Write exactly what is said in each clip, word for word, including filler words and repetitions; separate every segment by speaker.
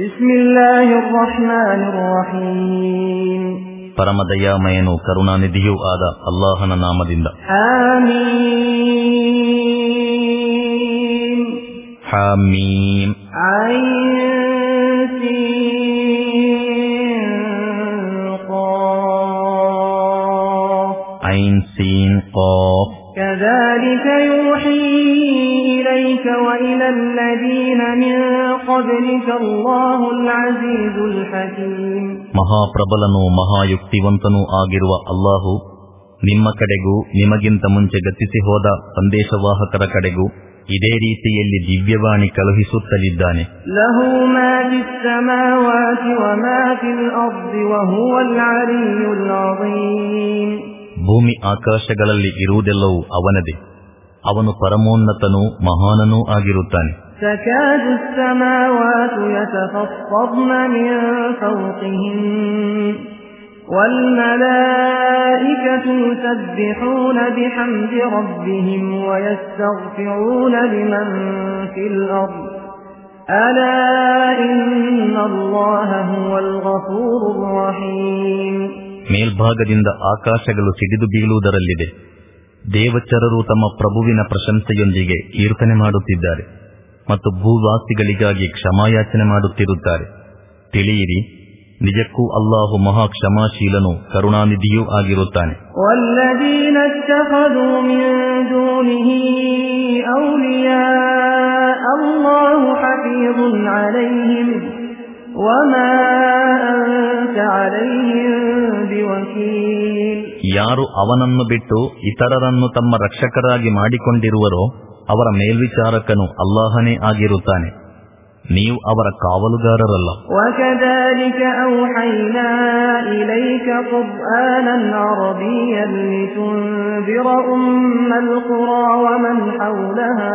Speaker 1: ಬಿಸ್ಮಿಲ್ಲಾಹಿರ್ ರಹ್ಮಾನಿರ್ ರಹೀಮ್.
Speaker 2: ಪರಮದಯಾಮಯನು ಕರುಣಾನಿಧಿಯೂ ಆದ ಅಲ್ಲಾಹನ ನಾಮದಿಂದ.
Speaker 1: ಹಾಮೀಮ್.
Speaker 2: ಹಾಮೀಮ್.
Speaker 1: ಐನ್ ಸೀನ್ ಖಾಫ್.
Speaker 2: ಐನ್ ಸೀನ್ ಖಾಫ್.
Speaker 1: كذلك يوحي إليك وإلى الذين من قبلك الله العزيز الحكيم.
Speaker 2: ಮಹಾಪ್ರಬಲನೂ ಮಹಾಯುಕ್ತಿವಂತನೂ ಆಗಿರುವ ಅಲ್ಲಾಹು ನಿಮ್ಮ ಕಡೆಗೂ ನಿಮಗಿಂತ ಮುಂಚೆ ಗತಿಸಿ ಹೋದ ಸಂದೇಶವಾಹಕರ ಕಡೆಗೂ ಇದೇ ರೀತಿಯಲ್ಲಿ ದಿವ್ಯವಾಣಿ ಕಳುಹಿಸುತ್ತಲಿದ್ದಾನೆ.
Speaker 1: ಲಹು ಮಾ ಫಿಸ್ ಸಮಾವಾತಿ ವ ಮಾ ಫಿಲ್ ಅರ್ದಿ ವ ಹುವಲ್ ಅಲಿಯುಲ್ ಅಜೀಮ್.
Speaker 2: ಭೂಮಿ ಆಕಾಶಗಳಲ್ಲಿ ಇರುವುದೆಲ್ಲವೂ ಅವನದೇ, ಅವನು ಪರಮೋನ್ನತನೂ ಮಹಾನನೂ ಆಗಿರುತ್ತಾನೆ.
Speaker 1: تكاد السماوات يتفطرن من فوقهن والملائكة يسبحون بحمد ربهم ويستغفرون لمن في الأرض ألا إن الله هو الغفور الرحيم.
Speaker 2: ಮೇಲ್ಭಾಗದಿಂದ ಆಕಾಶಗಳು ಸಿಡಿದು ಬೀಳುವುದರಲ್ಲಿದೆ. ದೇವಚರರು ತಮ್ಮ ಪ್ರಭುವಿನ ಪ್ರಶಂಸೆಯೊಂದಿಗೆ ಕೀರ್ತನೆ ಮಾಡುತ್ತಿದ್ದಾರೆ ಮತ್ತು ಭೂವಾಸಿಗಳಿಗಾಗಿ ಕ್ಷಮಾಯಾಚನೆ ಮಾಡುತ್ತಿರುತ್ತಾರೆ. ತಿಳಿಯಿರಿ, ನಿಜಕ್ಕೂ ಅಲ್ಲಾಹು ಮಹಾ ಕ್ಷಮಾಶೀಲನು ಕರುಣಾನಿಧಿಯೂ ಆಗಿರುತ್ತಾನೆ.
Speaker 1: ವಲ್ಲದೀನ ಇತ್ತಖದೂ ಮಿನ್ ದೂನಿಹಿ ಔಲಿಯಾ ಅಲ್ಲಾಹು ಹಫೀಜುನ್ ಅಲೈಹಿಂ ವಮಾ ಅಂತ ಅಲೈಹಿಂ ಬಿವಕೀಲ್.
Speaker 2: ಯಾರು ಅವನನ್ನು ಬಿಟ್ಟು ಇತರರನ್ನು ತಮ್ಮ ರಕ್ಷಕರಾಗಿ ಮಾಡಿಕೊಂಡಿರುವರೋ ಅವರ ಮೇಲ್ವಿಚಾರಕನು ಅಲ್ಲಾಹನೇ ಆಗಿರುತ್ತಾನೆ, ನೀವು ಅವರ ಕಾವಲುಗಾರರಲ್ಲ.
Speaker 1: وَكَذَلِكَ أَوْحَيْنَا إِلَيْكَ قُرْآنًا عَرَبِيًّا لِتُنذِرَ أُمَّ الْقُرَى وَمَنْ حَوْلَهَا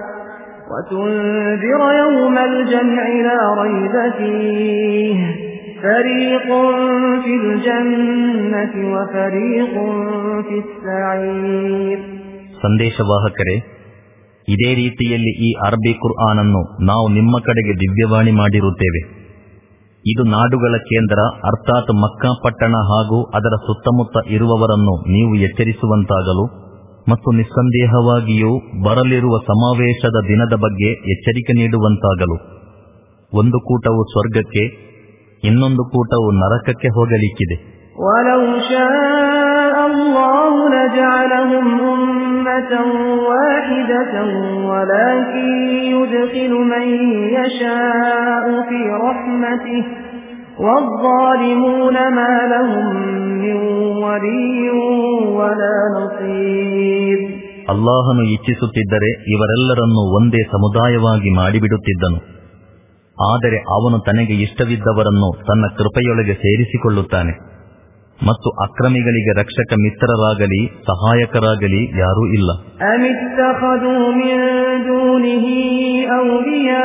Speaker 1: وَتُنذِرَ يَوْمَ الْجَمْعِ لَا رَيْبَ فِيهِ فَرِيقٌ فِي الْجَنَّةِ وَفَرِيقٌ فِي السَّعِيرِ.
Speaker 2: ಸಂದೇಶವಾಹಕರೇ, ಇದೇ ರೀತಿಯಲ್ಲಿ ಈ ಅರಬ್ಬಿ ಕುರ್ಆನನ್ನು ನಾವು ನಿಮ್ಮ ಕಡೆಗೆ ದಿವ್ಯವಾಣಿ ಮಾಡಿರುತ್ತೇವೆ. ಇದು ನಾಡುಗಳ ಕೇಂದ್ರ ಅರ್ಥಾತ್ ಮಕ್ಕಾ ಪಟ್ಟಣ ಹಾಗೂ ಅದರ ಸುತ್ತಮುತ್ತ ಇರುವವರನ್ನು ನೀವು ಎಚ್ಚರಿಸುವಂತಾಗಲು ಮತ್ತು ನಿಸ್ಸಂದೇಹವಾಗಿಯೂ ಬರಲಿರುವ ಸಮಾವೇಶದ ದಿನದ ಬಗ್ಗೆ ಎಚ್ಚರಿಕೆ ನೀಡುವಂತಾಗಲು. ಒಂದು ಕೂಟವು ಸ್ವರ್ಗಕ್ಕೆ, ಇನ್ನೊಂದು ಕೂಟವು ನರಕಕ್ಕೆ ಹೋಗಲಿಕ್ಕಿದೆ.
Speaker 1: وَلَوْ شَاءَ اللَّهُ لَجَعَلَهُمْ أُمَّةً وَاحِدَةً وَلَكِنْ يُدْخِلُ مَن يَشَاءُ فِي رَحْمَتِهِ وَالظَّالِمُونَ مَا لَهُم مِّن وَلِيٍّ وَلَا نَصِيرٍ.
Speaker 2: ಅಲ್ಲಾಹನು ಇಚ್ಛಿಸುತ್ತಿದ್ದರೆ ಇವರೆಲ್ಲರನ್ನೂ ಒಂದೇ ಸಮುದಾಯವಾಗಿ ಮಾಡಿಬಿಡುತ್ತಿದ್ದನು. ಆದರೆ ಅವನು ತನಗೆ ಇಷ್ಟವಿದ್ದವರನ್ನು ತನ್ನ ಕೃಪೆಯೊಳಗೆ ಸೇರಿಸಿಕೊಳ್ಳುತ್ತಾನೆ ಮತ್ತು ಅಕ್ರಮಿಗಳಿಗೆ ರಕ್ಷಕ ಮಿತ್ರರಾಗಲಿ ಸಹಾಯಕರಾಗಲಿ ಯಾರೂ ಇಲ್ಲ.
Speaker 1: ಅಮಿತ್ತಖದೂ ಮಿನ್ ದೂನಿಹಿ ಔಲಿಯಾ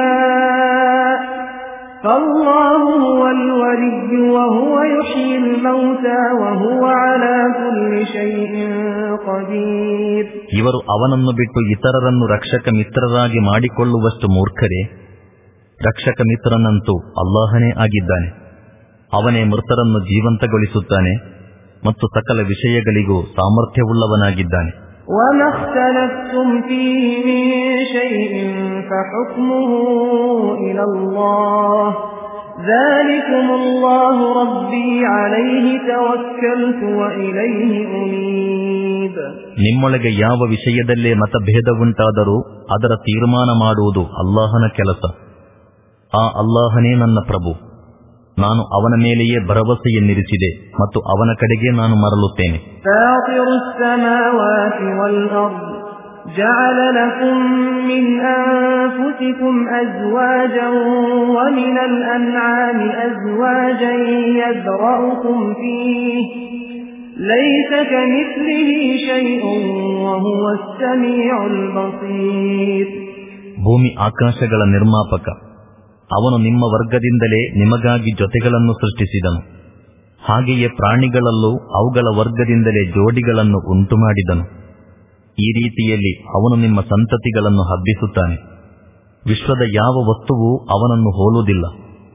Speaker 1: ಫಲ್ಲಾಹು ಹುವಲ್ ವಲಿಯ್ಯು ವಹುವ ಯುಹ್ಯಿಲ್ ಮೌತಾ ವಹುವ ಅಲಾ ಕುಲ್ಲಿ ಶೈಇನ್ ಖದೀರ್.
Speaker 2: ಇವರು ಅವನನ್ನು ಬಿಟ್ಟು ಇತರರನ್ನು ರಕ್ಷಕ ಮಿತ್ರರಾಗಿ ಮಾಡಿಕೊಳ್ಳುವಷ್ಟು ಮೂರ್ಖರೇ. ರಕ್ಷಕ ಮಿತ್ರನಂತೂ ಅಲ್ಲಾಹನೇ ಆಗಿದ್ದಾನೆ. ಅವನೇ ಮೃತರನ್ನು ಜೀವಂತಗೊಳಿಸುತ್ತಾನೆ ಮತ್ತು ಸಕಲ ವಿಷಯಗಳಿಗೂ ಸಾಮರ್ಥ್ಯವುಳ್ಳವನಾಗಿದ್ದಾನೆ.
Speaker 1: وَمَخْتَلَفْتُمْ فِيهِ مِنْ شَيْءٍ فَحُكْمُهُ إِلَى اللَّهِ ذَلِكُمُ اللَّهُ رَبِّي عَلَيْهِ تَوَكَّلْتُ وَإِلَيْهِ أُنِيبُ.
Speaker 2: ನಿಮ್ಮೊಳಗೆ ಯಾವ ವಿಷಯದಲ್ಲೇ ಮತಭೇದವುಂಟಾದರೂ ಅದರ ತೀರ್ಮಾನ ಮಾಡುವುದು ಅಲ್ಲಾಹನ ಕೆಲಸ. ಆ ಅಲ್ಲಾಹನೇ ನನ್ನ ಪ್ರಭು, ನಾನು ಅವನ ಮೇಲೆಯೇ ಭರವಸೆಯನ್ನಿರಿಸಿದೆ ಮತ್ತು ಅವನ ಕಡೆಗೆ ನಾನು ಮರಳುತ್ತೇನೆ.
Speaker 1: ಫಾತಿರುಸ್ ಸಮಾವಾತಿ ವಲ್ ಅರ್ದ್ ಜಅಲ ಲಕುಂ ಮಿನ್ ಅನ್ಫುಸಿಕುಂ ಅಜ್ವಾಜನ್ ವ ಮಿನಲ್ ಅನ್ಆಮಿ ಅಜ್ವಾಜನ್ ಯದ್ರಉಕುಂ ಫೀಹಿ ಲೈಸ ಕಮಿಸ್ಲಿಹಿ ಶೈഉನ್ ವ ಹುವಸ್ ಸಮೀಉಲ್ ಬಸೀರ್.
Speaker 2: ಭೂಮಿ ಆಕಾಶಗಳ ನಿರ್ಮಾಪಕ ಅವನು ನಿಮ್ಮ ವರ್ಗದಿಂದಲೇ ನಿಮಗಾಗಿ ಜೊತೆಗಳನ್ನು ಸೃಷ್ಟಿಸಿದನು. ಹಾಗೆಯೇ ಪ್ರಾಣಿಗಳಲ್ಲೂ ಅವುಗಳ ವರ್ಗದಿಂದಲೇ ಜೋಡಿಗಳನ್ನು ಉಂಟು ಮಾಡಿದನು. ಈ ರೀತಿಯಲ್ಲಿ ಅವನು ನಿಮ್ಮ ಸಂತತಿಗಳನ್ನು ಹಬ್ಬಿಸುತ್ತಾನೆ. ವಿಶ್ವದ ಯಾವ ವಸ್ತುವೂ ಅವನನ್ನು ಹೋಲುವುದಿಲ್ಲ.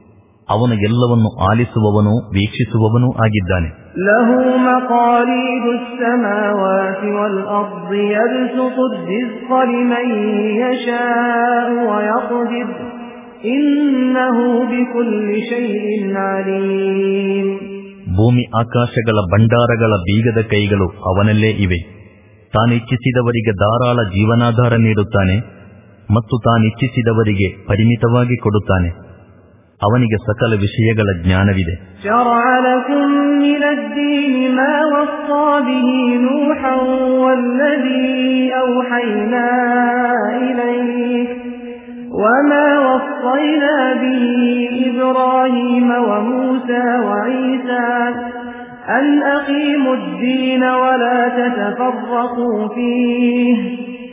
Speaker 2: ಅವನು ಎಲ್ಲವನ್ನು ಆಲಿಸುವವನೂ ವೀಕ್ಷಿಸುವವನೂ ಆಗಿದ್ದಾನೆ.
Speaker 1: ಲಹು ಮಖಾಲೀದುಸ್ ಸಮಾವಾತಿ ವಲ್ ಅರ್ದಿ ಯಬ್ಸುತು ರಿಜ್ಕ ಲಿಮನ್ ಯಶಾഉ ವ ಯಖ್ದಿರ್ ಇನ್ನಹು ಬಿಕುಲ್ಲಿ ಶೈಇನ್ ಅಲೀಮ್.
Speaker 2: ಭೂಮಿ ಆಕಾಶಗಳ ಭಂಡಾರಗಳ ಬೀಗದ ಕೈಗಳು ಅವನಲ್ಲೇ ಇವೆ. ತಾನಿಚ್ಛಿಸಿದವರಿಗೆ ಧಾರಾಳ ಜೀವನಾಧಾರ ನೀಡುತ್ತಾನೆ ಮತ್ತು ತಾನಿಚ್ಛಿಸಿದವರಿಗೆ ಪರಿಮಿತವಾಗಿ ಕೊಡುತ್ತಾನೆ. ಅವನಿಗೆ ಸಕಲ ವಿಷಯಗಳ ಜ್ಞಾನವಿದೆ.
Speaker 1: ಶರಅ ಲಕುಂ ಮಿನದ್-ದೀನಿ ಮಾ ವಸ್ಸಾ ಬಿಹಿ ನೂಹನ್ ವಲ್ಲದೀ ಔಹೈನಾ ಇಲೈಕ ವಮಾ ವಸ್ಸೈನಾ ಬಿಹಿ ಇಬ್ರಾಹೀಮ ವಮೂಸಾ ವಈಸಾ ಅನ್ ಅಕೀಮುದ್-ದೀನ ವಲಾ ತತಫರ್ರಖೂ ಫೀಹಿ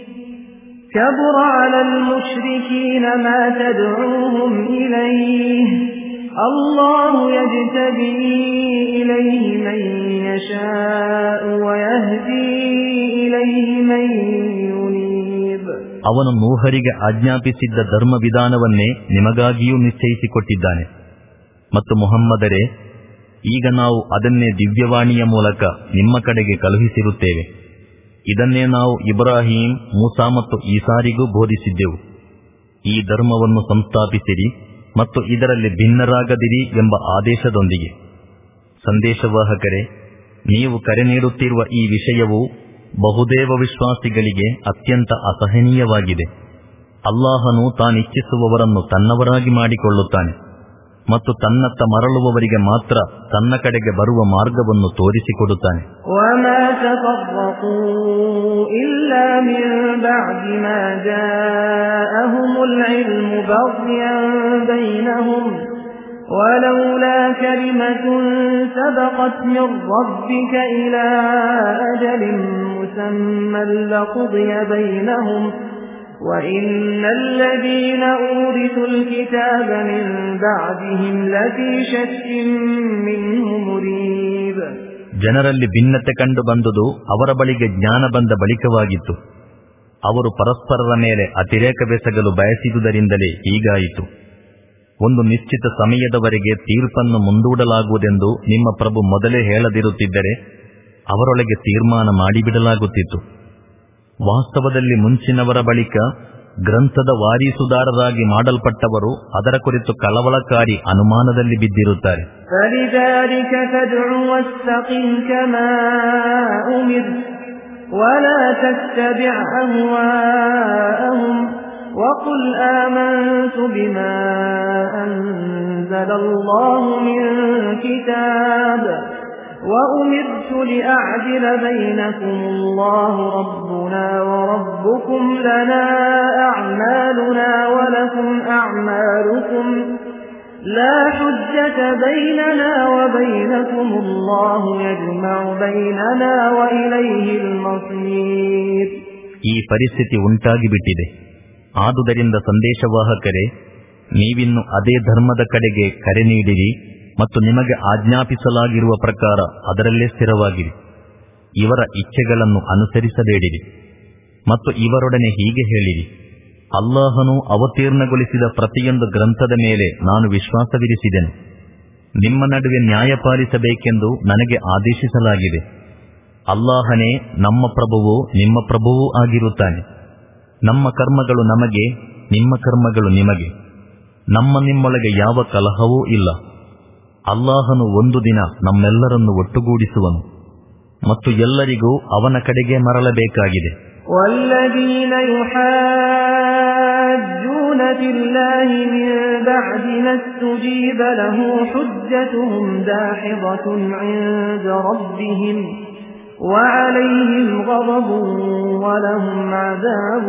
Speaker 1: كبر على المشركين ما تدعوهم إليه الله يجتبي إليه من يشاء ويهدي إليه من ينيب.
Speaker 2: ಅವನು ನೂಹರಿಗೆ ಆಜ್ಞಾಪಿಸಿದ್ದ ಧರ್ಮ ವಿಧಾನವನ್ನೇ ನಿಮಗಾಗಿಯೂ ನಿಶ್ಚಯಿಸಿಕೊಟ್ಟಿದ್ದಾನೆ. ಮತ್ತು ಮುಹಮ್ಮದರೇ, ಈಗ ನಾವು ಅದನ್ನೇ ದಿವ್ಯವಾಣಿಯ ಮೂಲಕ ನಿಮ್ಮ ಕಡೆಗೆ ಕಳುಹಿಸಿರುತ್ತೇವೆ. ಇದನ್ನೇ ನಾವು ಇಬ್ರಾಹಿಂ, ಮೂಸಾ ಮತ್ತು ಈಸಾರಿಗೂ ಬೋಧಿಸಿದ್ದೆವು. ಈ ಧರ್ಮವನ್ನು ಸಂಸ್ಥಾಪಿಸಿರಿ ಮತ್ತು ಇದರಲ್ಲಿ ಭಿನ್ನರಾಗದಿರಿ ಎಂಬ ಆದೇಶದೊಂದಿಗೆ. ಸಂದೇಶವಾಹಕರೇ, ನೀವು ಕರೆ ನೀಡುತ್ತಿರುವ ಈ ವಿಷಯವು ಬಹುದೇವ ವಿಶ್ವಾಸಿಗಳಿಗೆ ಅತ್ಯಂತ ಅಸಹನೀಯವಾಗಿದೆ. ಅಲ್ಲಾಹನು ತಾನಿಚ್ಛಿಸುವವರನ್ನು ತನ್ನವರಾಗಿ ಮಾಡಿಕೊಳ್ಳುತ್ತಾನೆ ಮತ್ತು ತನ್ನತ್ತ ಮರಳುವವರಿಗೆ ಮಾತ್ರ ತನ್ನ ಕಡೆಗೆ ಬರುವ ಮಾರ್ಗವನ್ನು ತೋರಿಸಿಕೊಡುತ್ತಾನೆ.
Speaker 1: ವಮಾ ತಫರ್ರಖೂ ಇಲ್ಲಾ ಮಿನ್ ಬಅದಿ ಮಾ ಜಾಅಹುಮುಲ್ ಇಲ್ಮು ಬಗ್ಯನ್ ಬೈನಹುಂ ವಲೌಲಾ ಕಲಿಮತುನ್ ಸಬಕತ್ ಮಿನ್ ರಬ್ಬಿಕ ಇಲಾ ಅಜಲಿನ್ ಮುಸಮ್ಮನ್ ಲಖುದಿಯ ಬೈನಹುಂ وَإِنَّ الَّذِينَ أُورِثُوا الْكِتَابَ مِنْ بَعْدِهِمْ لَفِي شَكٍّ مِّنْهُ مُرِيبٍ.
Speaker 2: ಜನರಲ್ಲಿ ಭಿನ್ನತೆ ಕಂಡು ಬಂದುದು ಅವರ ಬಳಿಗೆ ಜ್ಞಾನ ಬಂದ ಬಳಿಕವಾಗಿತ್ತು. ಅವರು ಪರಸ್ಪರರ ಮೇಲೆ ಅತಿರೇಕವೆಸಗಲು ಬಯಸಿದುದರಿಂದಲೇ ಹೀಗಾಯಿತು. ಒಂದು ನಿಶ್ಚಿತ ಸಮಯದವರೆಗೆ ತೀರ್ಪನ್ನು ಮುಂದೂಡಲಾಗುವುದೆಂದು ನಿಮ್ಮ ಪ್ರಭು ಮೊದಲೇ ಹೇಳದಿರುತ್ತಿದ್ದರೆ ಅವರೊಳಗೆ ತೀರ್ಮಾನ ಮಾಡಿಬಿಡಲಾಗುತ್ತಿತ್ತು. ವಾಸ್ತವದಲ್ಲಿ ಮುಂಚಿನವರ ಬಳಿಕ ಗ್ರಂಥದ ವಾರೀಸುದಾರರಾಗಿ ಮಾಡಲ್ಪಟ್ಟವರು ಅದರ ಕುರಿತು ಕಳವಳಕಾರಿ ಅನುಮಾನದಲ್ಲಿ ಬಿದ್ದಿರುತ್ತಾರೆ.
Speaker 1: وَقُلْ آمَنْتُ بِمَا أَنزَلَ اللَّهُ مِنْ كِتَابٍ وَأُمِرْتُ لِأَعْدِلَ بَيْنَكُمُ اللَّهُ رَبُّنَا وَرَبُّكُمْ لَنَا أَعْمَالُنَا وَلَكُمْ أَعْمَالُكُمْ لَا حُجَّةَ بَيْنَنَا وَبَيْنَكُمُ اللَّهُ يَجْمَعُ بَيْنَنَا وَإِلَيْهِ الْمَصِيرُ.
Speaker 2: ಈ ಪರಿಸ್ಥಿತಿ ಉಂಟಾಗಿಬಿಟ್ಟಿದೆ. ಆದುದರಿಂದ ಸಂದೇಶವಾಹಕರೇ, ನೀವಿನ್ನು ಅದೇ ಧರ್ಮದ ಕಡೆಗೆ ಕರೆ ನೀಡಿರಿ ಮತ್ತು ನಿಮಗೆ ಆಜ್ಞಾಪಿಸಲಾಗಿರುವ ಪ್ರಕಾರ ಅದರಲ್ಲೇ ಸ್ಥಿರವಾಗಿರಿ. ಇವರ ಇಚ್ಛೆಗಳನ್ನು ಅನುಸರಿಸಬೇಡಿರಿ ಮತ್ತು ಇವರೊಡನೆ ಹೀಗೆ ಹೇಳಿರಿ: ಅಲ್ಲಾಹನು ಅವತೀರ್ಣಗೊಳಿಸಿದ ಪ್ರತಿಯೊಂದು ಗ್ರಂಥದ ಮೇಲೆ ನಾನು ವಿಶ್ವಾಸವಿರಿಸಿದೆನು. ನಿಮ್ಮ ನಡುವೆ ನ್ಯಾಯ ಪಾಲಿಸಬೇಕೆಂದು ನನಗೆ ಆದೇಶಿಸಲಾಗಿದೆ. ಅಲ್ಲಾಹನೇ ನಮ್ಮ ಪ್ರಭುವು ನಿಮ್ಮ ಪ್ರಭುವೂ ಆಗಿರುತ್ತಾನೆ. ನಮ್ಮ ಕರ್ಮಗಳು ನಮಗೆ, ನಿಮ್ಮ ಕರ್ಮಗಳು ನಿಮಗೆ. ನಮ್ಮ ನಿಮ್ಮೊಳಗೆ ಯಾವ ಕಲಹವೂ ಇಲ್ಲ. ಅಲ್ಲಾಹನು ಒಂದು ದಿನ ನಮ್ಮೆಲ್ಲರನ್ನು ಒಟ್ಟುಗೂಡಿಸುವನು ಮತ್ತು ಎಲ್ಲರಿಗೂ ಅವನ ಕಡೆಗೆ ಮರಳಬೇಕಾಗಿದೆ.
Speaker 1: والذين يحاجون في الله من بعد ما استجيب له حجتهم داحضة عند ربهم وعليهم غضب ولهم عذاب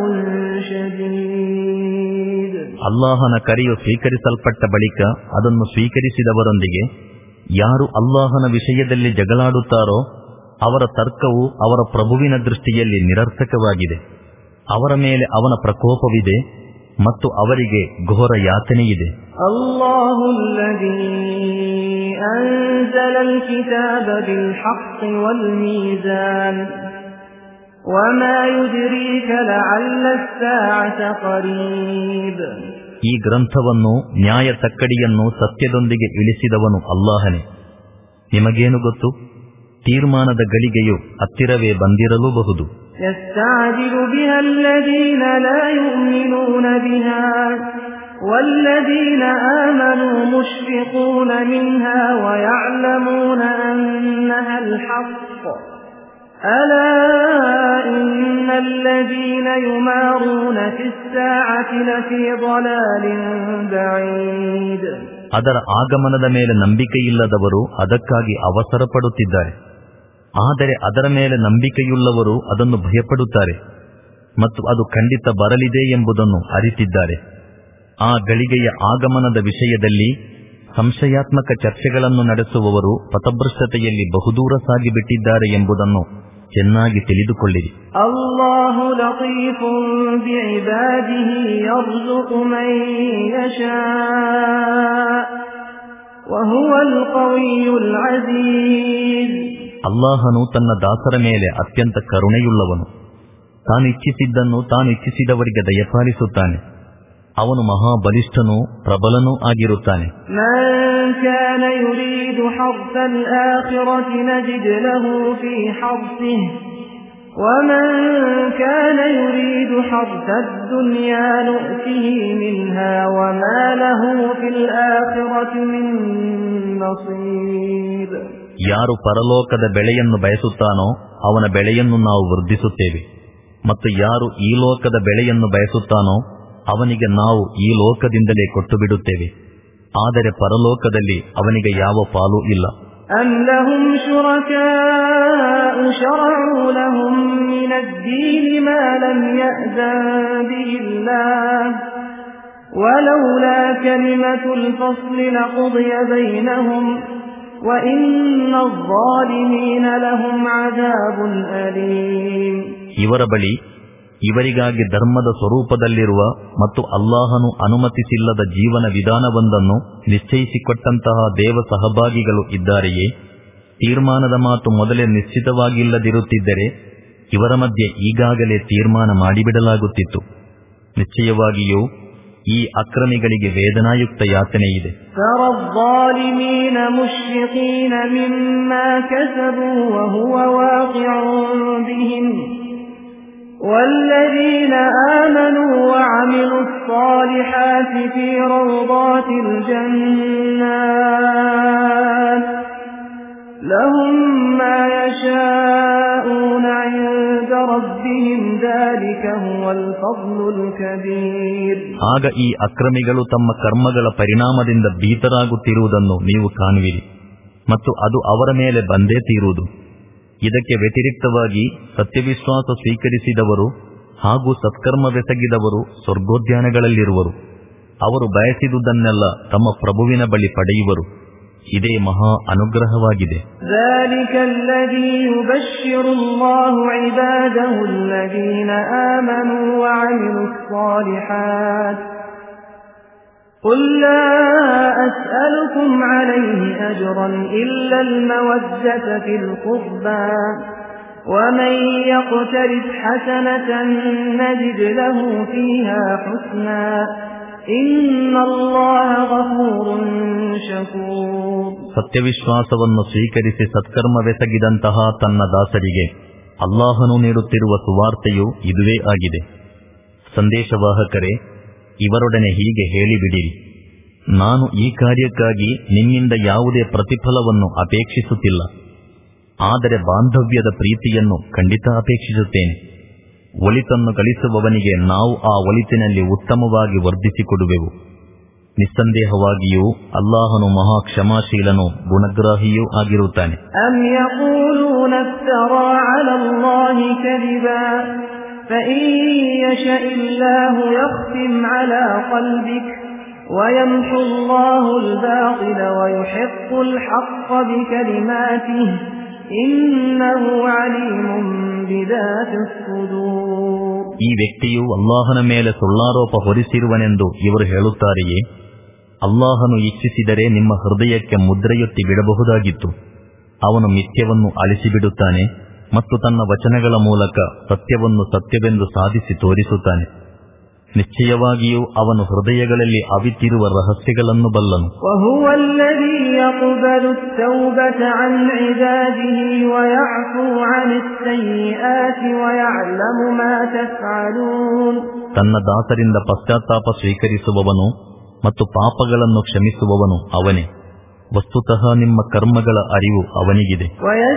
Speaker 1: شديد.
Speaker 2: ಅಲ್ಲಾಹನ ಕರೆಯು ಸ್ವೀಕರಿಸಲ್ಪಟ್ಟ ಬಳಿಕ ಅದನ್ನು ಸ್ವೀಕರಿಸಿದವರೊಂದಿಗೆ ಯಾರು ಅಲ್ಲಾಹನ ವಿಷಯದಲ್ಲಿ ಜಗಳಾಡುತ್ತಾರೋ ಅವರ ತರ್ಕವು ಅವರ ಪ್ರಭುವಿನ ದೃಷ್ಟಿಯಲ್ಲಿ ನಿರರ್ಥಕವಾಗಿದೆ. ಅವರ ಮೇಲೆ ಅವನ ಪ್ರಕೋಪವಿದೆ ಮತ್ತು ಅವರಿಗೆ ಘೋರ ಯಾತನೆಯಿದೆ.
Speaker 1: ಅಲ್ಲಾಹುಲ್ಲದೀ ಅನ್ಜಲಲ್ ಕಿತಾಬ ಬಿಲ್ ಹಕ್ಕಿ ವಲ್ ಮೀಜಾನ್ ವಮಾ ಯುದ್ರೀಕ ಲಅಲ್ಲ ಅಸ್ಸಾಅತ ಕರೀಬ್.
Speaker 2: ಈ ಗ್ರಂಥವನ್ನು ನ್ಯಾಯ ತಕ್ಕಡಿಯನ್ನು ಸತ್ಯದೊಂದಿಗೆ ಇಳಿಸಿದವನು ಅಲ್ಲಾಹನೇ. ನಿಮಗೇನು ಗೊತ್ತು? ತೀರ್ಮಾನದ ಗಳಿಗೆಯು ಹತ್ತಿರವೇ ಬಂದಿರಲೂಬಹುದು.
Speaker 1: يستعجل بها الذين لا يؤمنون بها والذين آمنوا مشفقون منها ويعلمون أنها الحق ألا إن الذين يمارون في الساعة لفي ضلال بعيد.
Speaker 2: ಅದರ ಆಗಮನದ ಮೇಲೆ ನಂಬಿಕೆಯಿಲ್ಲದವರು ಅದಕ್ಕಾಗಿ ಅವಸರ ಪಡುತ್ತಿದ್ದಾರೆ. ಆದರೆ ಅದರ ಮೇಲೆ ನಂಬಿಕೆಯುಳ್ಳವರು ಅದನ್ನು ಭಯಪಡುತ್ತಾರೆ ಮತ್ತು ಅದು ಖಂಡಿತ ಬರಲಿದೆ ಎಂಬುದನ್ನು ಅರಿತಿದ್ದಾರೆ. ಆ ಗಳಿಗೆಯ ಆಗಮನದ ವಿಷಯದಲ್ಲಿ ಸಂಶಯಾತ್ಮಕ ಚರ್ಚೆಗಳನ್ನು ನಡೆಸುವವರು ಪಥಭ್ರಷ್ಟತೆಯಲ್ಲಿ ಬಹುದೂರ ಸಾಗಿಬಿಟ್ಟಿದ್ದಾರೆ ಎಂಬುದನ್ನು ಚೆನ್ನಾಗಿ ತಿಳಿದುಕೊಳ್ಳಿರಿ.
Speaker 1: ಅಲ್ಲಾಹು ಲತೀಫುನ್ ಬಿಇಬಾದಿಹಿ ಯರ್ಜುಕು ಮನ್ ಯಶಾ ವಹುವಲ್ ಕವಿಯುಲ್ ಅಜೀಜ್.
Speaker 2: ಅಲ್ಲಾಹನು ತನ್ನ ದಾಸರ ಮೇಲೆ ಅತ್ಯಂತ ಕರುಣೆಯುಳ್ಳವನು. ತಾನಿಚ್ಛಿಸಿದ್ದನ್ನು ತಾನಿಚ್ಛಿಸಿದವರಿಗೆ ದಯಪಾಲಿಸುತ್ತಾನೆ. ಅವನು ಮಹಾಬಲಿಷ್ಠನೂ ಪ್ರಬಲನೂ ಆಗಿರುತ್ತಾನೆ.
Speaker 1: ಮನ್ ಕಾನ ಯುರೀದು ಹರ್ಸಲ್ ಆಖಿರತಿ ನಜಿದ್ ಲಹು ಫೀ ಹರ್ಸಿಹಿ ವಮನ್ ಕಾನ ಯುರೀದು ಹರ್ಸದ್ ದುನ್ಯಾ ನುಅತಿಹಿ ಮಿನ್ಹಾ ವಮಾ ಲಹು ಫಿಲ್ ಆಖಿರತಿ ಮಿನ್ ನಸೀರ್.
Speaker 2: ಯಾರು ಪರಲೋಕದ ಬೆಳೆಯನ್ನು ಬಯಸುತ್ತಾನೋ ಅವನ ಬೆಳೆಯನ್ನು ನಾವು ವೃದ್ಧಿಸುತ್ತೇವೆ, ಮತ್ತು ಯಾರು ಈ ಲೋಕದ ಬೆಳೆಯನ್ನು ಬಯಸುತ್ತಾನೋ ಅವನಿಗೆ ನಾವು ಈ ಲೋಕದಿಂದಲೇ ಕೊಟ್ಟು ಬಿಡುತ್ತೇವೆ. ಆದರೆ ಪರಲೋಕದಲ್ಲಿ ಅವನಿಗೆ ಯಾವ ಪಾಲು ಇಲ್ಲ.
Speaker 1: ಅಂ ಲಹುಂ ಶುರಕಾಉ ಶರഉ ಲಹುಂ ಮಿನದ್ ದೀನಿ ಮಾ ಲಂ ಯಅ್ಜನ್ ಬಿಹಿಲ್ಲಾಹ್ ವಲೌಲಾ ಕಲಿಮತುಲ್ ಫಸ್ಲಿ ಲಕುದಿಯ ಬೈನಹುಂ ವಇನ್ನ ಅಜ್-ಝಾಲಿಮೀನ ಲಹುಂ ಅಜಾಬುನ್ ಅಲೀಮ್.
Speaker 2: ಇವರ ಬಳಿ ಇವರಿಗಾಗಿ ಧರ್ಮದ ಸ್ವರೂಪದಲ್ಲಿರುವ ಮತ್ತು ಅಲ್ಲಾಹನು ಅನುಮತಿಸಿಲ್ಲದ ಜೀವನ ವಿಧಾನವೊಂದನ್ನು ನಿಶ್ಚಯಿಸಿಕೊಟ್ಟಂತಹ ದೇವ ಸಹಭಾಗಿಗಳು ಇದ್ದಾರೆಯೇ? ತೀರ್ಮಾನದ ಮಾತು ಮೊದಲೇ ನಿಶ್ಚಿತವಾಗಿಲ್ಲದಿರುತ್ತಿದ್ದರೆ ಇವರ ಮಧ್ಯೆ ಈಗಾಗಲೇ ತೀರ್ಮಾನ ಮಾಡಿಬಿಡಲಾಗುತ್ತಿತ್ತು. ನಿಶ್ಚಯವಾಗಿಯೂ ಈ ಅಕ್ರಮಿಗಳಿಗೆ ವೇದನಾಯುಕ್ತ ಯಾತನೆ ಇದೆ.
Speaker 1: ಫರಜ್ಜಾಲಿಮೀನ ಮುಶ್ಫಿಕೀನ ಮಿಮ್ಮಾ ಕಸಬೂ ವಹುವ ವಾಕಿಉನ್ ಬಿಹಿಂ والذين آمنوا وعملوا الصالحات في روضات الجنات لهم ما يشاءون عند ربهم ذلك هو الفضل الكبير.
Speaker 2: ಆಗ ಈ ಅಕ್ರಮಿಗಳು ತಮ್ಮ ಕರ್ಮಗಳ ಪರಿಣಾಮದಿಂದ ಭೀತರಾಗುತ್ತಿರುವುದನ್ನು ನೀವು ಕಾಣುವಿರಿ, ಮತ್ತು ಅದು ಅವರ ಮೇಲೆ ಬಂದೇ ತೀರುವುದು. ಇದಕ್ಕೆ ವ್ಯತಿರಿಕ್ತವಾಗಿ ಸತ್ಯವಿಶ್ವಾಸ ಸ್ವೀಕರಿಸಿದವರು ಹಾಗೂ ಸತ್ಕರ್ಮವೆಸಗಿದವರು ಸ್ವರ್ಗೋದ್ಯಾನಗಳಲ್ಲಿರುವರು. ಅವರು ಬಯಸಿದುದನ್ನೆಲ್ಲ ತಮ್ಮ ಪ್ರಭುವಿನ ಬಳಿ ಪಡೆಯುವರು. ಇದೇ ಮಹಾ ಅನುಗ್ರಹವಾಗಿದೆ.
Speaker 1: قل لا أسألكم عليه أجرا إلا المودة في القربى ومن يقترف حسنة نجد له فيها حسنا إن الله غفور شكور.
Speaker 2: ಸತ್ಯವಿಶ್ವಾಸವನ್ನು ಸ್ವೀಕರಿಸಿ ಸತ್ಕರ್ಮವೆಸಗಿದಂತಹ ತನ್ನ ದಾಸರಿಗೆ ಅಲ್ಲಾಹನು ನೀಡುತ್ತಿರುವ ಸುವಾರ್ತೆಯು ಇದುವೇ ಆಗಿದೆ. ಸಂದೇಶವಾಹಕರೇ, ಇವರೊಡನೆ ಹೀಗೆ ಹೇಳಿಬಿಡಿರಿ, ನಾನು ಈ ಕಾರ್ಯಕ್ಕಾಗಿ ನಿಮ್ಮಿಂದ ಯಾವುದೇ ಪ್ರತಿಫಲವನ್ನು ಅಪೇಕ್ಷಿಸುತ್ತಿಲ್ಲ, ಆದರೆ ಬಾಂಧವ್ಯದ ಪ್ರೀತಿಯನ್ನು ಖಂಡಿತ ಅಪೇಕ್ಷಿಸುತ್ತೇನೆ. ಒಳಿತನ್ನು ಗಳಿಸುವವನಿಗೆ ನಾವು ಆ ಒಳಿತಿನಲ್ಲಿ ಉತ್ತಮವಾಗಿ ವರ್ಧಿಸಿಕೊಡುವೆವು. ನಿಸ್ಸಂದೇಹವಾಗಿಯೂ ಅಲ್ಲಾಹನು ಮಹಾ ಕ್ಷಮಾಶೀಲನೂ ಗುಣಗ್ರಾಹಿಯೂ ಆಗಿರುತ್ತಾನೆ.
Speaker 1: ಅಂ ಯಕೂಲೂನ ಇಫ್ತರಾ ಅಲಲ್ಲಾಹಿ ಕದಿಬಾ فإن يشاء الله يختم على قلبك ويمحو الله الباطل ويحق الحق بكلماته إنه عليم بذات الصدور.
Speaker 2: ಈ ವ್ಯಕ್ತಿಯು ಅಲ್ಲಾಹನ ಮೇಲೆ ಸುಳ್ಳಾರೋಪ ಹೊರಿಸಿರುವನೆಂದು ಇವರು ಹೇಳುತ್ತಾರೆಯೇ? ಅಲ್ಲಾಹನು ಇಚ್ಛಿಸಿದರೆ ನಿಮ್ಮ ಹೃದಯಕ್ಕೆ ಮುದ್ರೆಯೊತ್ತಿ ಬಿಡಬಹುದಾಗಿತ್ತು. ಅವನು ಮಿಥ್ಯವನ್ನು ಅಳಿಸಿಬಿಡುತ್ತಾನೆ ಮತ್ತು ತನ್ನ ವಚನಗಳ ಮೂಲಕ ಸತ್ಯವನ್ನು ಸತ್ಯವೆಂದು ಸಾಧಿಸಿ ತೋರಿಸುತ್ತಾನೆ. ನಿಶ್ಚಯವಾಗಿಯೂ ಅವನು ಹೃದಯಗಳಲ್ಲಿ ಅವಿತಿರುವ ರಹಸ್ಯಗಳನ್ನು ಬಲ್ಲನು. ತನ್ನ ದಾಸರಿಂದ ಪಶ್ಚಾತ್ತಾಪ ಸ್ವೀಕರಿಸುವವನು ಮತ್ತು ಪಾಪಗಳನ್ನು ಕ್ಷಮಿಸುವವನು ಅವನೇ. ವಸ್ತುತಃ ನಿಮ್ಮ ಕರ್ಮಗಳ ಅರಿವು ಅವನಿಗಿದೆ.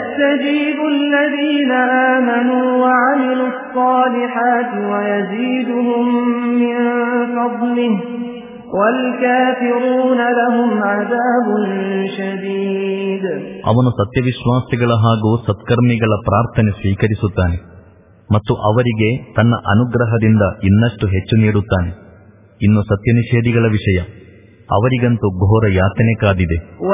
Speaker 2: ಅವನು ಸತ್ಯವಿಶ್ವಾಸಿಗಳ ಹಾಗೂ ಸತ್ಕರ್ಮಿಗಳ ಪ್ರಾರ್ಥನೆ ಸ್ವೀಕರಿಸುತ್ತಾನೆ ಮತ್ತು ಅವರಿಗೆ ತನ್ನ ಅನುಗ್ರಹದಿಂದ ಇನ್ನಷ್ಟು ಹೆಚ್ಚು ನೀಡುತ್ತಾನೆ. ಇನ್ನು ಸತ್ಯನಿಷೇಧಿಗಳ ವಿಷಯ, ಅವರಿಗಂತೂ ಘೋರ ಯಾತನೆ ಕಾದಿದೆ.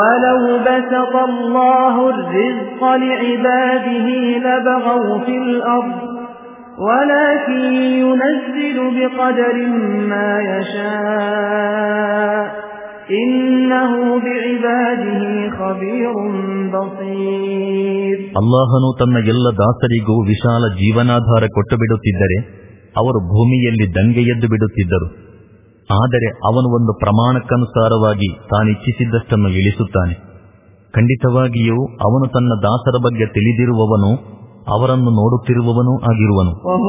Speaker 2: ಅಲ್ಲಾಹನು ತನ್ನ ಎಲ್ಲ ದಾಸರಿಗೂ ವಿಶಾಲ ಜೀವನಾಧಾರ ಕೊಟ್ಟು ಬಿಡುತ್ತಿದ್ದರೆ ಅವರು ಭೂಮಿಯಲ್ಲಿ ದಂಗೆ ಎದ್ದು ಬಿಡುತ್ತಿದ್ದರು. ಆದರೆ ಅವನು ಒಂದು ಪ್ರಮಾಣಕ್ಕನುಸಾರವಾಗಿ ತಾನಿಚ್ಛಿಸಿದ್ದಷ್ಟನ್ನು ಇಳಿಸುತ್ತಾನೆ. ಖಂಡಿತವಾಗಿಯೂ ಅವನು ತನ್ನ ದಾಸರ ಬಗ್ಗೆ ತಿಳಿದಿರುವವನು, ಅವರನ್ನು ನೋಡುತ್ತಿರುವವನೂ ಆಗಿರುವನು.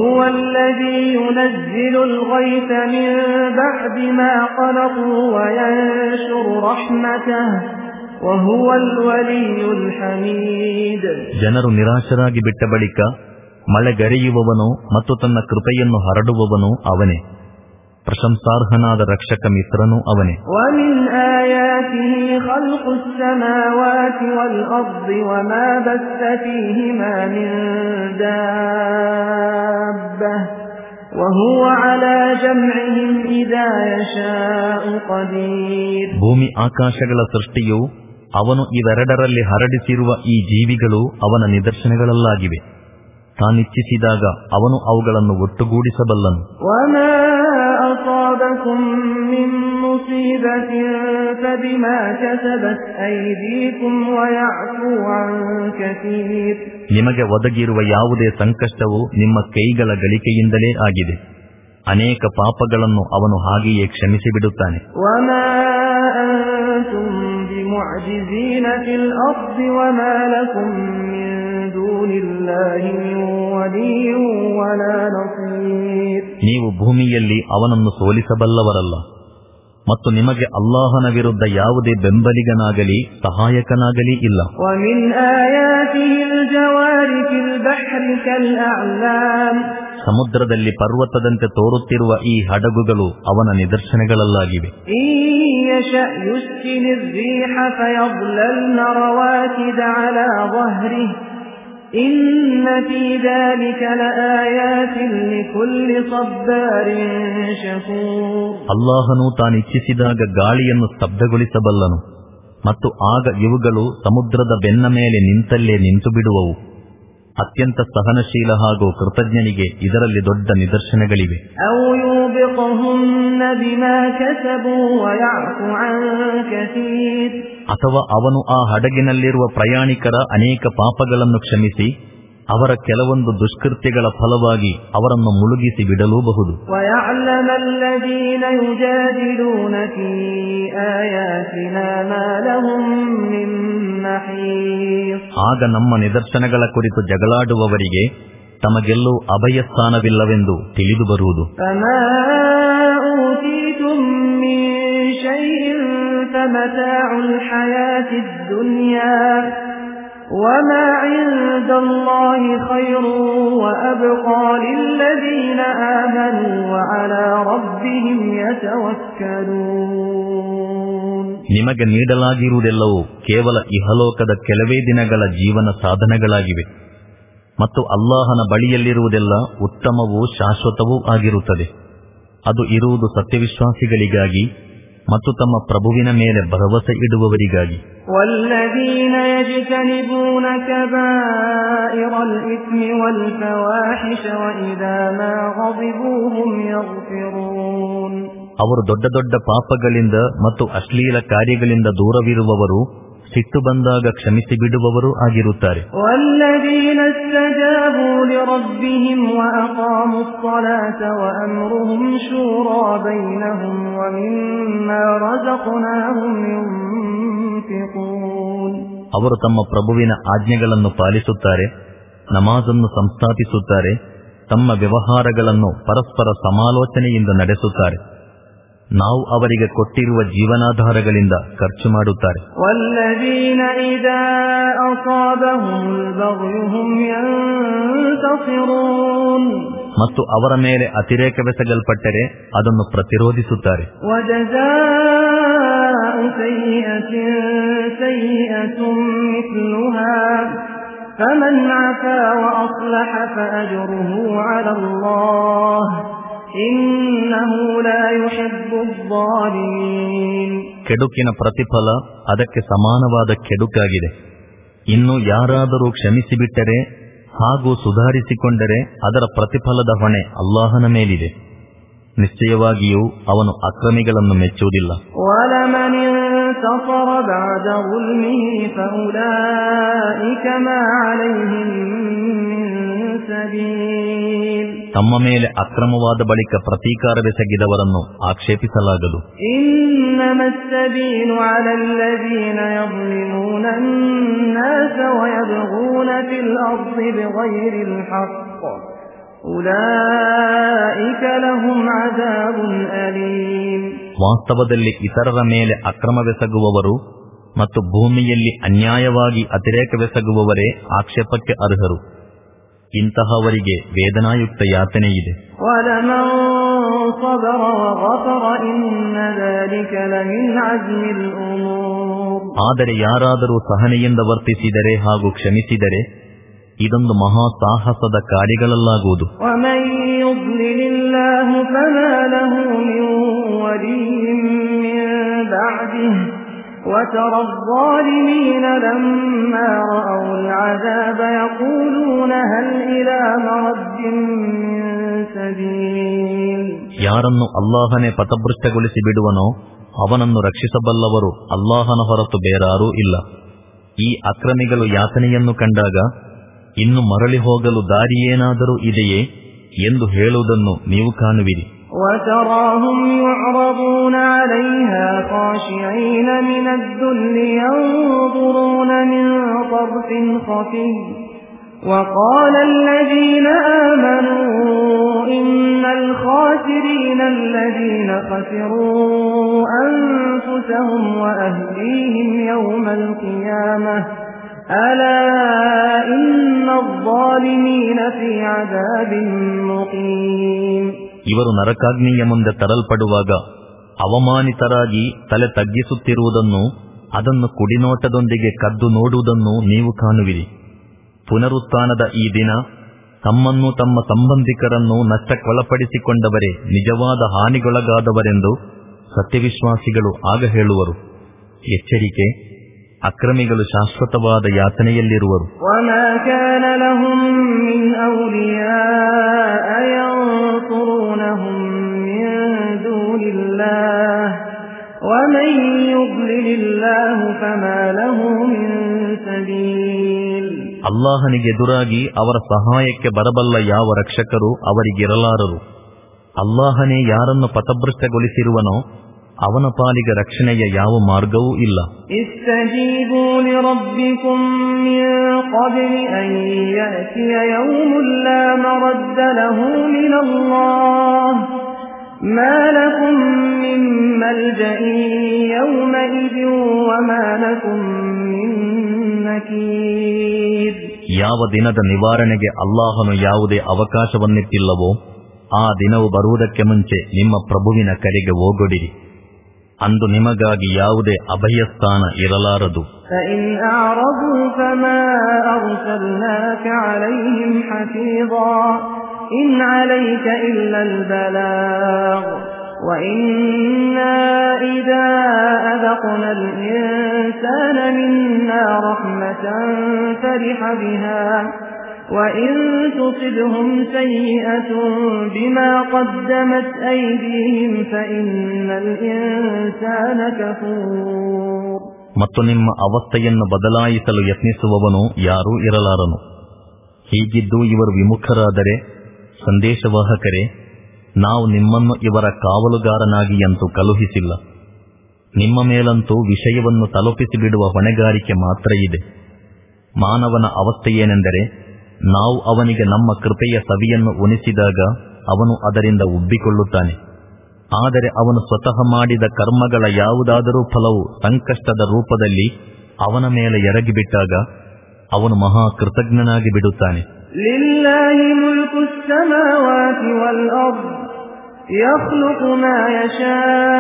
Speaker 2: ಜನರು ನಿರಾಶರಾಗಿ ಬಿಟ್ಟ ಬಳಿಕ ಮಳೆಗರೆಯುವವನು ಮತ್ತು ತನ್ನ ಕೃಪೆಯನ್ನು ಹರಡುವವನು ಅವನೇ. ಪ್ರಶಂಸಾರ್ಹನಾದ ರಕ್ಷಕ ಮಿತ್ರನೂ ಅವನೇ. ಭೂಮಿ ಆಕಾಶಗಳ ಸೃಷ್ಟಿಯು ಅವನು ಇವೆರಡರಲ್ಲಿ ಹರಡಿಸಿರುವ ಈ ಜೀವಿಗಳು ಅವನ ನಿದರ್ಶನಗಳಲ್ಲಾಗಿವೆ. ತಾನಿಚ್ಛಿಸಿದಾಗ ಅವನು ಅವುಗಳನ್ನು ಒಟ್ಟುಗೂಡಿಸಬಲ್ಲನು. ನಿಮಗೆ ಒದಗಿರುವ ಯಾವುದೇ ಸಂಕಷ್ಟವು ನಿಮ್ಮ ಕೈಗಳ ಗಳಿಕೆಯಿಂದಲೇ ಆಗಿದೆ. ಅನೇಕ ಪಾಪಗಳನ್ನು ಅವನು ಹಾಗೆಯೇ ಕ್ಷಮಿಸಿಬಿಡುತ್ತಾನೆ. ನೀವು ಭೂಮಿಯಲ್ಲಿ ಅವನನ್ನು ಸೋಲಿಸಬಲ್ಲವರಲ್ಲ ಮತ್ತು ನಿಮಗೆ ಅಲ್ಲಾಹನ ವಿರುದ್ಧ ಯಾವುದೇ ಬೆಂಬಲಿಗನಾಗಲಿ ಸಹಾಯಕನಾಗಲಿ ಇಲ್ಲ. ಸಮುದ್ರದಲ್ಲಿ ಪರ್ವತದಂತೆ ತೋರುತ್ತಿರುವ ಈ ಹಡಗುಗಳು ಅವನ ನಿದರ್ಶನಗಳಲ್ಲಾಗಿವೆ. ಅಲ್ಲಾಹನು ತಾನಿಚ್ಛಿಸಿದಾಗ ಗಾಳಿಯನ್ನು ಸ್ತಬ್ಧಗೊಳಿಸಬಲ್ಲನು ಮತ್ತು ಆಗ ಇವುಗಳು ಸಮುದ್ರದ ಬೆನ್ನ ಮೇಲೆ ನಿಂತಲ್ಲೇ ನಿಂತು ಬಿಡುವವು. ಅತ್ಯಂತ ಸಹನಶೀಲ ಹಾಗೂ ಕೃತಜ್ಞನಿಗೆ ಇದರಲ್ಲಿ ದೊಡ್ಡ ನಿದರ್ಶನಗಳಿವೆ. ಅಥವಾ ಅವನು ಆ ಹಡಗಿನಲ್ಲಿರುವ ಪ್ರಯಾಣಿಕರ ಅನೇಕ ಪಾಪಗಳನ್ನು ಕ್ಷಮಿಸಿ ಅವರ ಕೆಲವೊಂದು ದುಷ್ಕೃತ್ಯಗಳ ಫಲವಾಗಿ ಅವರನ್ನು ಮುಳುಗಿಸಿ ಬಿಡಲೂಬಹುದು. ಆಗ ನಮ್ಮ ನಿದರ್ಶನಗಳ ಕುರಿತು ಜಗಳಾಡುವವರಿಗೆ ತಮಗೆಲ್ಲೂ ಅಭಯ ಸ್ಥಾನವಿಲ್ಲವೆಂದು ತಿಳಿದು ಬರುವುದು.
Speaker 1: وما عند الله خير وأبقى للذين آمنوا وعلى ربهم يتوكلون.
Speaker 2: ನಿಮಗೆ ನೀಡಲಾಗಿರುವುದೆಲ್ಲವೂ ಕೇವಲ ಇಹಲೋಕದ ಕೆಲವೇ ದಿನಗಳ ಜೀವನ ಸಾಧನಗಳಾಗಿವೆ ಮತ್ತು ಅಲ್ಲಾಹನ ಬಳಿಯಲ್ಲಿರುವುದೆಲ್ಲ ಉತ್ತಮವೂ ಶಾಶ್ವತವೂ ಆಗಿರುತ್ತದೆ. ಅದು ಇರುವುದು ಸತ್ಯವಿಶ್ವಾಸಿಗಳಿಗಾಗಿ ಮತ್ತು ತಮ್ಮ ಪ್ರಭುವಿನ ಮೇಲೆ ಭರವಸೆ ಇಡುವವರಿಗಾಗಿ.
Speaker 1: والذين يجتنبون كبائر الإثم والفواحش وإذا ما غضبوا هم يغفرون.
Speaker 2: ಅವರು ದೊಡ್ಡ ದೊಡ್ಡ ಪಾಪಗಳಿಂದ ಮತ್ತು ಅಶ್ಲೀಲ ಕಾರ್ಯಗಳಿಂದ ದೂರವಿರುವವರು ಸಿಟ್ಟು ಬಂದಾಗ ಕ್ಷಮಿಸಿ ಬಿಡುವವರೂ ಆಗಿರುತ್ತಾರೆ. ಅವರು ತಮ್ಮ ಪ್ರಭುವಿನ ಆಜ್ಞೆಗಳನ್ನು ಪಾಲಿಸುತ್ತಾರೆ, ನಮಾಜನ್ನು ಸಂಸ್ಥಾಪಿಸುತ್ತಾರೆ, ತಮ್ಮ ವ್ಯವಹಾರಗಳನ್ನು ಪರಸ್ಪರ ಸಮಾಲೋಚನೆಯಿಂದ ನಡೆಸುತ್ತಾರೆ, ನಾವು ಅವರಿಗೆ ಕೊಟ್ಟಿರುವ ಜೀವನಾಧಾರಗಳಿಂದ ಖರ್ಚು ಮಾಡುತ್ತಾರೆ. ಮತ್ತು ಅವರ ಮೇಲೆ ಅತಿರೇಕವೆಸಗಲ್ಪಟ್ಟರೆ ಅದನ್ನು ಪ್ರತಿರೋಧಿಸುತ್ತಾರೆ. ಕೆಡುಕಿನ ಪ್ರತಿಫಲ ಅದಕ್ಕೆ ಸಮಾನವಾದ ಕೆಡುಕಾಗಿದೆ. ಇನ್ನು ಯಾರಾದರೂ ಕ್ಷಮಿಸಿಬಿಟ್ಟರೆ ಹಾಗೂ ಸುಧಾರಿಸಿಕೊಂಡರೆ ಅದರ ಪ್ರತಿಫಲದ ಹೊಣೆ ಅಲ್ಲಾಹನ ಮೇಲಿದೆ. ನಿಶ್ಚಯವಾಗಿಯೂ ಅವನು ಅಕ್ರಮಿಗಳನ್ನು ಮೆಚ್ಚುವುದಿಲ್ಲ. ತಮ್ಮ ಮೇಲೆ ಅಕ್ರಮವಾದ ಬಳಿಕ ಪ್ರತೀಕಾರವೆಸಗಿದವರನ್ನು ಆಕ್ಷೇಪಿಸಲಾಗದು. ವಾಸ್ತವದಲ್ಲಿ ಇತರರ ಮೇಲೆ ಅಕ್ರಮವೆಸಗುವವರು ಮತ್ತು ಭೂಮಿಯಲ್ಲಿ ಅನ್ಯಾಯವಾಗಿ ಅತಿರೇಕವೆಸಗುವವರೇ ಆಕ್ಷೇಪಕ್ಕೆ ಅರ್ಹರು. ಇಂತಹವರಿಗೆ ವೇದನಾಯುಕ್ತ ಯಾತನೆಯಿದೆ. ಆದರೆ ಯಾರಾದರೂ ಸಹನೆಯಿಂದ ವರ್ತಿಸಿದರೆ ಹಾಗೂ ಕ್ಷಮಿಸಿದರೆ ಇದೊಂದು ಮಹಾ ಸಾಹಸದ ಕಾರ್ಯಗಳಲ್ಲಾಗುವುದು.
Speaker 1: وترى الظالمين لما رأوا العذاب يقولون هل إلى مرد من سبيل.
Speaker 2: ಯಾರನ್ನು ಅಲ್ಲಾಹನೇ ಪಥಭ್ರಷ್ಟಗೊಳಿಸಿ ಬಿಡುವನೋ ಅವನನ್ನು ರಕ್ಷಿಸಬಲ್ಲವರು ಅಲ್ಲಾಹನ ಹೊರತು ಬೇರಾರೂ ಇಲ್ಲ. ಈ ಅಕ್ರಮಿಗಳು ಯಾತನೆಯನ್ನು ಕಂಡಾಗ ಇನ್ನು ಮರಳಿ ಹೋಗಲು ದಾರಿಯೇನಾದರೂ ಇದೆಯೇ ಎಂದು ಹೇಳುವುದನ್ನು ನೀವು ಕಾಣುವಿರಿ.
Speaker 1: وتراهم يعرضون عليها خاشعين من الذل ينظرون من طرف خفي وقال الذين آمنوا إن الخاسرين الذين خسروا أنفسهم وأهليهم يوم القيامة ألا إن الظالمين في عذاب مقيم.
Speaker 2: ಇವರು ನರಕಾಗ್ನಿಯ ಮುಂದೆ ತರಲ್ಪಡುವಾಗ ಅವಮಾನಿತರಾಗಿ ತಲೆ ತಗ್ಗಿಸುತ್ತಿರುವುದನ್ನು, ಅದನ್ನು ಕುಡಿನೋಟದೊಂದಿಗೆ ಕದ್ದು ನೋಡುವುದನ್ನು ನೀವು ಕಾಣುವಿರಿ. ಪುನರುತ್ಥಾನದ ಈ ದಿನ ತಮ್ಮನ್ನು ತಮ್ಮ ಸಂಬಂಧಿಕರನ್ನು ನಷ್ಟಕ್ಕೊಳಪಡಿಸಿಕೊಂಡವರೇ ನಿಜವಾದ ಹಾನಿಗೊಳಗಾದವರೆಂದು ಸತ್ಯವಿಶ್ವಾಸಿಗಳು ಆಗ ಹೇಳುವರು. ಎಚ್ಚರಿಕೆ, ಅಕ್ರಮಿಗಳು ಶಾಶ್ವತವಾದ ಯಾತನೆಯಲ್ಲಿರುವರು. ಅಲ್ಲಾಹನಿಗೆ ಎದುರಾಗಿ ಅವರ ಸಹಾಯಕ್ಕೆ ಬರಬಲ್ಲ ಯಾವ ರಕ್ಷಕರು ಅವರಿಗಿರಲಾರರು. ಅಲ್ಲಾಹನೇ ಯಾರನ್ನು ಪಥಭ್ರಷ್ಟಗೊಳಿಸಿರುವನೋ ಅವನ ಪಾಲಿಗೆ ರಕ್ಷಣೆಯ ಯಾವ ಮಾರ್ಗವೂ ಇಲ್ಲ.
Speaker 1: ಇಸ್ತಜೀಬೂ ಲಿರಬ್ಬಿಕುಂ ಮಿನ್ क़ಬ್ಲಿ ಅನ್ ಯಅತಿಯ ಯೌಮುನ್ ಲಾ ಮರದ್ದ ಲಹು ಮಿನಲ್ಲಾಹ್ ಮಾ ಲಕುಂ ಮಿನ್ ಮಲ್ಜಇನ್ ಯೌಮಇದಿನ್ ವಮಾ ಲಕುಂ ಮಿನ್ ನಕೀರ್.
Speaker 2: ಯಾವ ದಿನದ ನಿವಾರಣೆಗೆ ಅಲ್ಲಾಹನು ಯಾವುದೇ ಅವಕಾಶವನ್ನಿಟ್ಟಿಲ್ಲವೋ ಆ ದಿನವು ಬರುವುದಕ್ಕೆ ಮುಂಚೆ ನಿಮ್ಮ ಪ್ರಭುವಿನ ಕಡೆಗೆ ಓಗೊಡಿರಿ. ಅಂದು ನಿಮಗಾಗಿ ಯಾವುದೇ ಅಭಯಸ್ಥಾನ ಇರಲಾರದು.
Speaker 1: وَإِن تُصِبْهُمْ سَيِّئَةٌ بِمَا قَدَّمَتْ أَيْدِيهِمْ فَإِنَّ الْإِنسَانَ كَفُورٌ.
Speaker 2: ಮತ್ತು ನಿಮ್ಮ ಅವಸ್ಥೆಯನ್ನು ಬದಲಾಯಿಸಲು ಯತ್ನಿಸುವವನು ಯಾರೂ ಇರಲಾರನು. ಹೀಗಿದ್ದು ಇವರು ವಿಮುಖರಾದರೆ, ಸಂದೇಶವಾಹಕರೇ, ನಾವು ನಿಮ್ಮನ್ನು ಇವರ ಕಾವಲುಗಾರನಾಗಿ ಅಂತೂ ಕಳುಹಿಸಿಲ್ಲ. ನಿಮ್ಮ ಮೇಲಂತೂ ವಿಷಯವನ್ನು ತಲುಪಿಸಿಬಿಡುವ ಹೊಣೆಗಾರಿಕೆ ಮಾತ್ರ ಇದೆ. ಮಾನವನ ಅವಸ್ಥೆಯೇನೆಂದರೆ, ನಾವು ಅವನಿಗೆ ನಮ್ಮ ಕೃಪೆಯ ಸವಿಯನ್ನು ಉಣಿಸಿದಾಗ ಅವನು ಅದರಿಂದ ಉಬ್ಬಿಕೊಳ್ಳುತ್ತಾನೆ. ಆದರೆ ಅವನು ಸ್ವತಃ ಮಾಡಿದ ಕರ್ಮಗಳ ಯಾವುದಾದರೂ ಫಲವು ಸಂಕಷ್ಟದ ರೂಪದಲ್ಲಿ ಅವನ ಮೇಲೆ ಎರಗಿಬಿಟ್ಟಾಗ ಅವನು ಮಹಾ ಕೃತಜ್ಞನಾಗಿ ಬಿಡುತ್ತಾನೆ.
Speaker 1: ಲಿಲ್ಲಾಹಿ ಮುಲ್ಕು ಸ್ಸಮಾವಾತಿ ವಲ್ ಅರ್ದ್ ಯಖ್ಲುಕು ಮಾ ಯಶಾ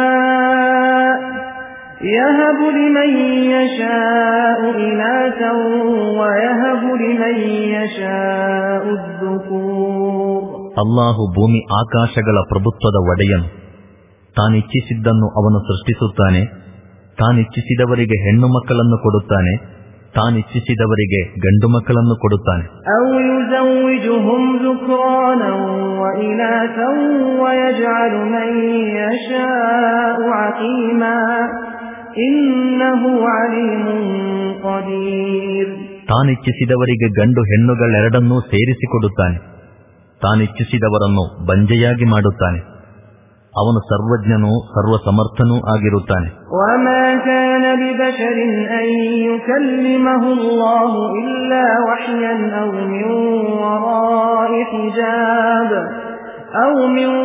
Speaker 1: ಯಹಬು ಲಿಮನ್ ಯಶಾഉ ಇನಾಸನ್ ವಯಹಬು ಲಿಮನ್ ಯಶಾഉ ಅದ್-ದುಕೂರ್.
Speaker 2: ಅಲ್ಲಾಹು ಭೂಮಿ ಆಕಾಶಗಳ ಪ್ರಭುತ್ವದ ಒಡೆಯನು. ತಾನಿಚ್ಛಿಸಿದ್ದನ್ನು ಅವನು ಸೃಷ್ಟಿಸುತ್ತಾನೆ. ತಾನಿಚ್ಛಿಸಿದವರಿಗೆ ಹೆಣ್ಣು ಮಕ್ಕಳನ್ನು ಕೊಡುತ್ತಾನೆ, ತಾನಿಚ್ಛಿಸಿದವರಿಗೆ ಗಂಡು ಮಕ್ಕಳನ್ನು ಕೊಡುತ್ತಾನೆ. ತಾನಿಚ್ಛಿಸಿದವರಿಗೆ ಗಂಡು ಹೆಣ್ಣುಗಳೆರಡನ್ನೂ ಸೇರಿಸಿಕೊಡುತ್ತಾನೆ, ತಾನಿಚ್ಛಿಸಿದವರನ್ನು ಬಂಜೆಯಾಗಿ ಮಾಡುತ್ತಾನೆ. ಅವನು ಸರ್ವಜ್ಞನೂ ಸರ್ವಸಮರ್ಥನೂ ಆಗಿರುತ್ತಾನೆ.
Speaker 1: ವಮಾ ಕಾನ ಲಿಬಶರಿನ್ ಅನ್ ಯುಕಲ್ಲಿಮಹು ಅಲ್ಲಾಹು ಇಲ್ಲಾ ವಹ್ಯನ್ ಔ ಮಿನ್ ವರಾಇ ಹಿಜಾಬ್ ಔ ಮಿನ್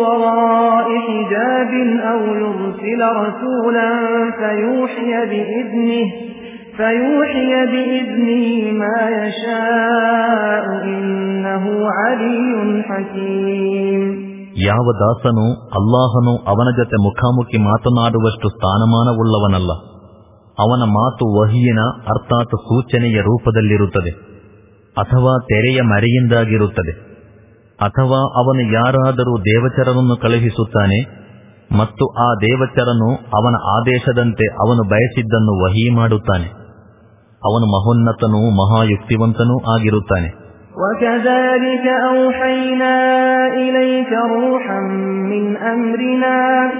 Speaker 1: ವರಾಇ ಹಿಜಾಬಿನ್ ಔ ಯುರ್ಸಿಲ ರಸೂಲನ್ ಫಯೂಹಿಯ ಬಿಇذನಿಹಿ فيوحي بإذنه ما يشاء إنه علي حكيم.
Speaker 2: ಯಾವ ದಾಸನು ಅಲ್ಲಾಹನು ಅವನ ಜೊತೆ ಮುಖಾಮುಖಿ ಮಾತನಾಡುವಷ್ಟು ಸ್ಥಾನಮಾನವುಳ್ಳವನಲ್ಲ. ಅವನ ಮಾತು ವಹಿಯಿನ ಅರ್ಥಾತ್ ಸೂಚನೆಯ ರೂಪದಲ್ಲಿರುತ್ತದೆ, ಅಥವಾ ತೆರೆಯ ಮರೆಯಿಂದಾಗಿರುತ್ತದೆ, ಅಥವಾ ಅವನು ಯಾರಾದರೂ ದೇವಚರನನ್ನು ಕಳುಹಿಸುತ್ತಾನೆ ಮತ್ತು ಆ ದೇವಚರನು ಅವನ ಆದೇಶದಂತೆ ಅವನು ಬಯಸಿದ್ದನ್ನು ವಹಿ ಮಾಡುತ್ತಾನೆ. ಅವನು ಮಹೋನ್ನತನೂ ಮಹಾಯುಕ್ತಿವಂತನೂ ಆಗಿರುತ್ತಾನೆ.
Speaker 1: وَكَذَلِكَ أَوْحَيْنَا إِلَيْكَ رُوحًا مِّنْ أَمْرِنَا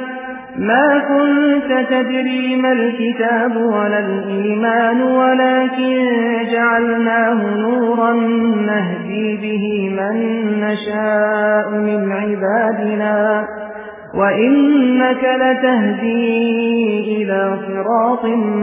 Speaker 1: مَا كُنْتَ تَدْرِي مَا الْكِتَابُ وَلَا الْإِيمَانُ وَلَكِنْ جَعَلْنَاهُ نُورًا نَهْدِي بِهِ مَن نَّشَاءُ مِنْ عِبَادِنَا وَإِنَّكَ لَتَهْدِي إِلَى صِرَاطٍ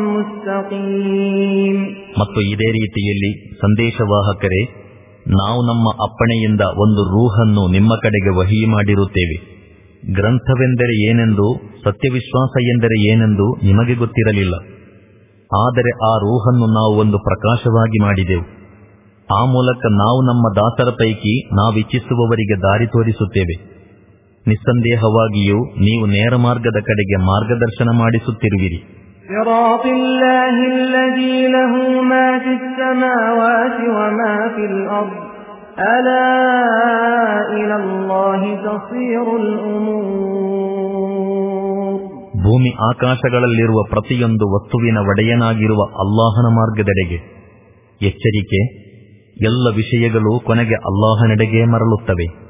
Speaker 1: مُسْتَقِيمٍ.
Speaker 2: ಮತ್ತು ಇದೇ ರೀತಿಯಲ್ಲಿ ಸಂದೇಶವಾಹಕರೇ, ನಾವು ನಮ್ಮ ಅಪ್ಪಣೆಯಿಂದ ಒಂದು ರೂಹನ್ನು ನಿಮ್ಮ ಕಡೆಗೆ ವಹಿ ಮಾಡಿರುತ್ತೇವೆ. ಗ್ರಂಥವೆಂದರೆ ಏನೆಂದು, ಸತ್ಯವಿಶ್ವಾಸ ಎಂದರೆ ಏನೆಂದು ನಿಮಗೆ ಗೊತ್ತಿರಲಿಲ್ಲ. ಆದರೆ ಆ ರೂಹನ್ನು ನಾವು ಒಂದು ಪ್ರಕಾಶವಾಗಿ ಮಾಡಿದೆವು. ಆ ಮೂಲಕ ನಾವು ನಮ್ಮ ದಾಸರ ಪೈಕಿ ನಾವಿಚ್ಛಿಸುವವರಿಗೆ ದಾರಿ ತೋರಿಸುತ್ತೇವೆ. ನಿಸ್ಸಂದೇಹವಾಗಿಯೂ ನೀವು ನೇರ ಮಾರ್ಗದ ಕಡೆಗೆ ಮಾರ್ಗದರ್ಶನ ಮಾಡಿಸುತ್ತಿರುವಿರಿ.
Speaker 1: صراط الله الذي له ما في السماوات وما في الأرض ألا إلى الله تصير الأمور.
Speaker 2: ಭೂಮಿ ಆಕಾಶಗಳಲ್ಲಿರುವ ಪ್ರತಿಯೊಂದು ವಸ್ತುವಿನ ಒಡೆಯನಾಗಿರುವ ಅಲ್ಲಾಹನ ಮಾರ್ಗದೆಡೆಗೆ ಎಚ್ಚರಿಕೆ. ಎಲ್ಲ ವಿಷಯಗಳು ಕೊನೆಗೆ ಅಲ್ಲಾಹನೆಡೆಗೆ ಮರಳುತ್ತವೆ.